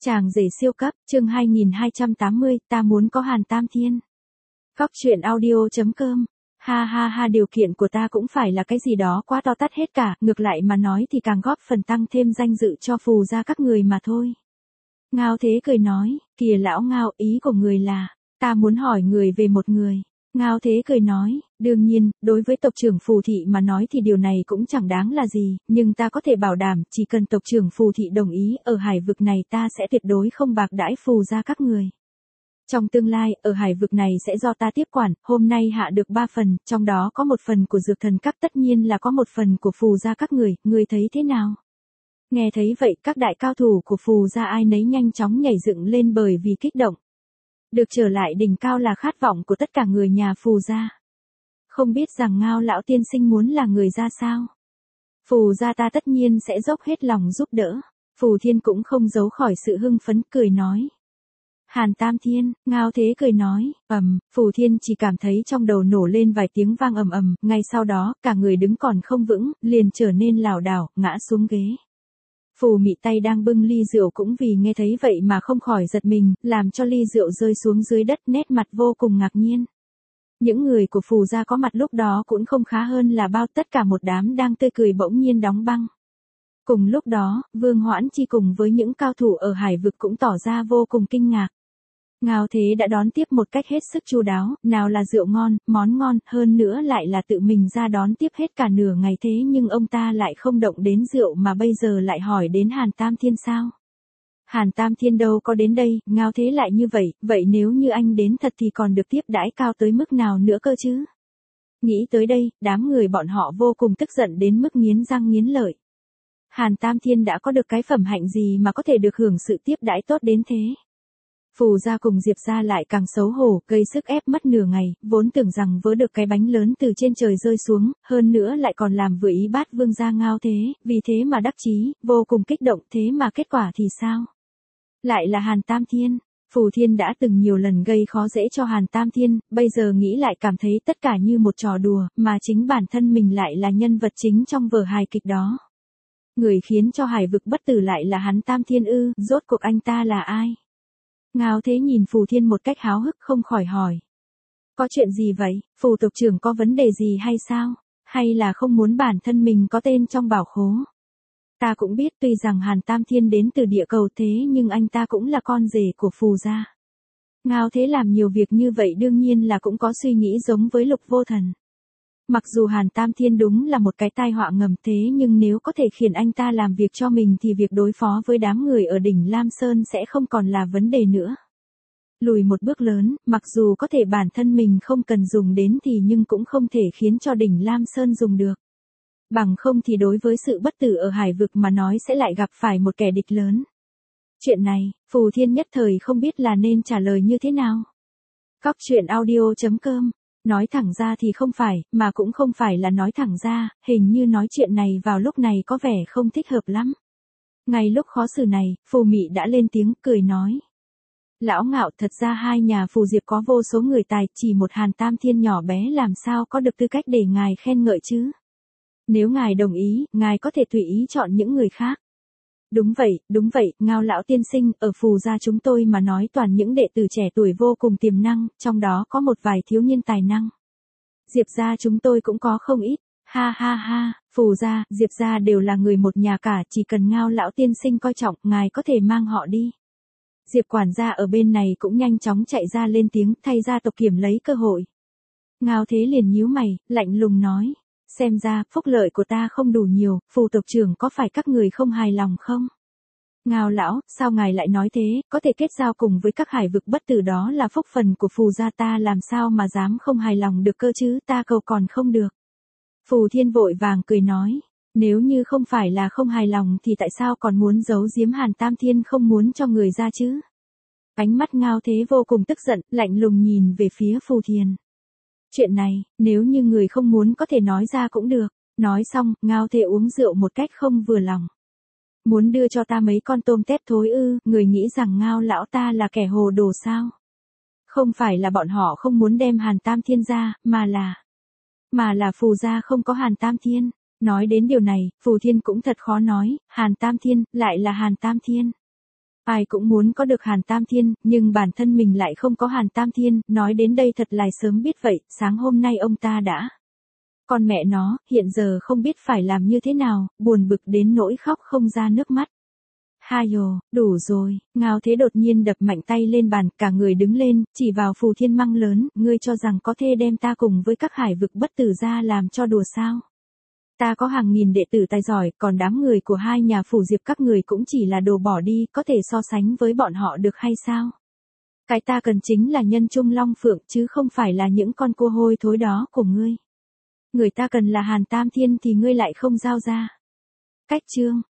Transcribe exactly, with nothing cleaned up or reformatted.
Chàng rể siêu cấp, chương hai nghìn hai trăm tám mươi, ta muốn có Hàn Tam Thiên. Góc truyện audio chấm com. Ha ha ha, điều kiện của ta cũng phải là cái gì đó quá to tát hết cả, ngược lại mà nói thì càng góp phần tăng thêm danh dự cho phù gia các người mà thôi. Ngao Thế cười nói, kìa lão Ngao, ý của người là, ta muốn hỏi người về một người. Ngao Thế cười nói, đương nhiên, đối với tộc trưởng phù thị mà nói thì điều này cũng chẳng đáng là gì, nhưng ta có thể bảo đảm, chỉ cần tộc trưởng phù thị đồng ý, ở hải vực này ta sẽ tuyệt đối không bạc đãi phù gia các người. Trong tương lai, ở hải vực này sẽ do ta tiếp quản, hôm nay hạ được ba phần, trong đó có một phần của dược thần các, tất nhiên là có một phần của phù gia các người, người thấy thế nào? Nghe thấy vậy, các đại cao thủ của phù gia ai nấy nhanh chóng nhảy dựng lên bởi vì kích động. Được trở lại đỉnh cao là khát vọng của tất cả người nhà phù gia. Không biết rằng Ngao lão tiên sinh muốn là người ra sao? Phù gia ta tất nhiên sẽ dốc hết lòng giúp đỡ. Phù Thiên cũng không giấu khỏi sự hưng phấn, cười nói. Hàn Tam Thiên, Ngao Thế cười nói, ầm, Phù Thiên chỉ cảm thấy trong đầu nổ lên vài tiếng vang ầm ầm, ngay sau đó, cả người đứng còn không vững, liền trở nên lảo đảo, ngã xuống ghế. Phù Mị tay đang bưng ly rượu cũng vì nghe thấy vậy mà không khỏi giật mình, làm cho ly rượu rơi xuống dưới đất, nét mặt vô cùng ngạc nhiên. Những người của phù gia có mặt lúc đó cũng không khá hơn là bao, tất cả một đám đang tươi cười bỗng nhiên đóng băng. Cùng lúc đó, Vương Hoãn Chi cùng với những cao thủ ở hải vực cũng tỏ ra vô cùng kinh ngạc. Ngao Thế đã đón tiếp một cách hết sức chu đáo, nào là rượu ngon, món ngon, hơn nữa lại là tự mình ra đón tiếp hết cả nửa ngày, thế nhưng ông ta lại không động đến rượu mà bây giờ lại hỏi đến Hàn Tam Thiên sao? Hàn Tam Thiên đâu có đến đây, Ngao Thế lại như vậy, vậy nếu như anh đến thật thì còn được tiếp đãi cao tới mức nào nữa cơ chứ? Nghĩ tới đây, đám người bọn họ vô cùng tức giận đến mức nghiến răng nghiến lợi. Hàn Tam Thiên đã có được cái phẩm hạnh gì mà có thể được hưởng sự tiếp đãi tốt đến thế? Phù gia cùng Diệp gia lại càng xấu hổ, gây sức ép mất nửa ngày, vốn tưởng rằng vớ được cái bánh lớn từ trên trời rơi xuống, hơn nữa lại còn làm vừa ý bát vương gia Ngao Thế, vì thế mà đắc chí, vô cùng kích động, thế mà kết quả thì sao? Lại là Hàn Tam Thiên. Phù Thiên đã từng nhiều lần gây khó dễ cho Hàn Tam Thiên, bây giờ nghĩ lại cảm thấy tất cả như một trò đùa, mà chính bản thân mình lại là nhân vật chính trong vở hài kịch đó. Người khiến cho hải vực bất tử lại là hắn Tam Thiên ư, rốt cuộc anh ta là ai? Ngao Thế nhìn Phù Thiên một cách háo hức không khỏi hỏi. Có chuyện gì vậy, Phù tộc trưởng có vấn đề gì hay sao? Hay là không muốn bản thân mình có tên trong bảo khố? Ta cũng biết tuy rằng Hàn Tam Thiên đến từ địa cầu thế nhưng anh ta cũng là con rể của Phù gia. Ngao Thế làm nhiều việc như vậy đương nhiên là cũng có suy nghĩ giống với Lục Vô Thần. Mặc dù Hàn Tam Thiên đúng là một cái tai họa ngầm thế nhưng nếu có thể khiến anh ta làm việc cho mình thì việc đối phó với đám người ở đỉnh Lam Sơn sẽ không còn là vấn đề nữa. Lùi một bước lớn, mặc dù có thể bản thân mình không cần dùng đến thì nhưng cũng không thể khiến cho đỉnh Lam Sơn dùng được. Bằng không thì đối với sự bất tử ở hải vực mà nói sẽ lại gặp phải một kẻ địch lớn. Chuyện này, Phù Thiên nhất thời không biết là nên trả lời như thế nào. Góc truyện audio chấm com. Nói thẳng ra thì không phải, mà cũng không phải là nói thẳng ra, hình như nói chuyện này vào lúc này có vẻ không thích hợp lắm. Ngay lúc khó xử này, Phù Mị đã lên tiếng, cười nói. Lão Ngạo, thật ra hai nhà Phù Diệp có vô số người tài, chỉ một Hàn Tam Thiên nhỏ bé làm sao có được tư cách để ngài khen ngợi chứ? Nếu ngài đồng ý, ngài có thể tùy ý chọn những người khác. Đúng vậy, đúng vậy, Ngao lão tiên sinh, ở Phù gia chúng tôi mà nói toàn những đệ tử trẻ tuổi vô cùng tiềm năng, trong đó có một vài thiếu niên tài năng. Diệp gia chúng tôi cũng có không ít, ha ha ha, Phù gia, Diệp gia đều là người một nhà cả, chỉ cần Ngao lão tiên sinh coi trọng, ngài có thể mang họ đi. Diệp quản gia ở bên này cũng nhanh chóng chạy ra lên tiếng, thay ra tộc kiểm lấy cơ hội. Ngao Thế liền nhíu mày, lạnh lùng nói. Xem ra, phúc lợi của ta không đủ nhiều, Phù tộc trưởng có phải các người không hài lòng không? Ngao lão, sao ngài lại nói thế, có thể kết giao cùng với các hải vực bất tử đó là phúc phần của Phù gia ta, làm sao mà dám không hài lòng được cơ chứ, ta cầu còn không được. Phù Thiên vội vàng cười nói, nếu như không phải là không hài lòng thì tại sao còn muốn giấu giếm Hàn Tam Thiên không muốn cho người ra chứ? Ánh mắt Ngao Thế vô cùng tức giận, lạnh lùng nhìn về phía Phù Thiên. Chuyện này, nếu như người không muốn có thể nói ra cũng được. Nói xong, Ngao Thế uống rượu một cách không vừa lòng. Muốn đưa cho ta mấy con tôm tép thối ư, người nghĩ rằng Ngao lão ta là kẻ hồ đồ sao? Không phải là bọn họ không muốn đem Hàn Tam Thiên ra, mà là... Mà là Phù gia không có Hàn Tam Thiên. Nói đến điều này, Phù Thiên cũng thật khó nói, Hàn Tam Thiên, lại là Hàn Tam Thiên. Ai cũng muốn có được Hàn Tam Thiên, nhưng bản thân mình lại không có Hàn Tam Thiên, nói đến đây thật là sớm biết vậy, sáng hôm nay ông ta đã. Con mẹ nó, hiện giờ không biết phải làm như thế nào, buồn bực đến nỗi khóc không ra nước mắt. Hai dồ, đủ rồi, Ngao Thế đột nhiên đập mạnh tay lên bàn, cả người đứng lên, chỉ vào Phù Thiên Măng lớn, ngươi cho rằng có thể đem ta cùng với các hải vực bất tử ra làm cho đùa sao? Ta có hàng nghìn đệ tử tài giỏi, còn đám người của hai nhà Phủ Diệp các người cũng chỉ là đồ bỏ đi, có thể so sánh với bọn họ được hay sao? Cái ta cần chính là nhân trung long phượng chứ không phải là những con cua hôi thối đó của ngươi. Người ta cần là Hàn Tam Thiên thì ngươi lại không giao ra. Cách chương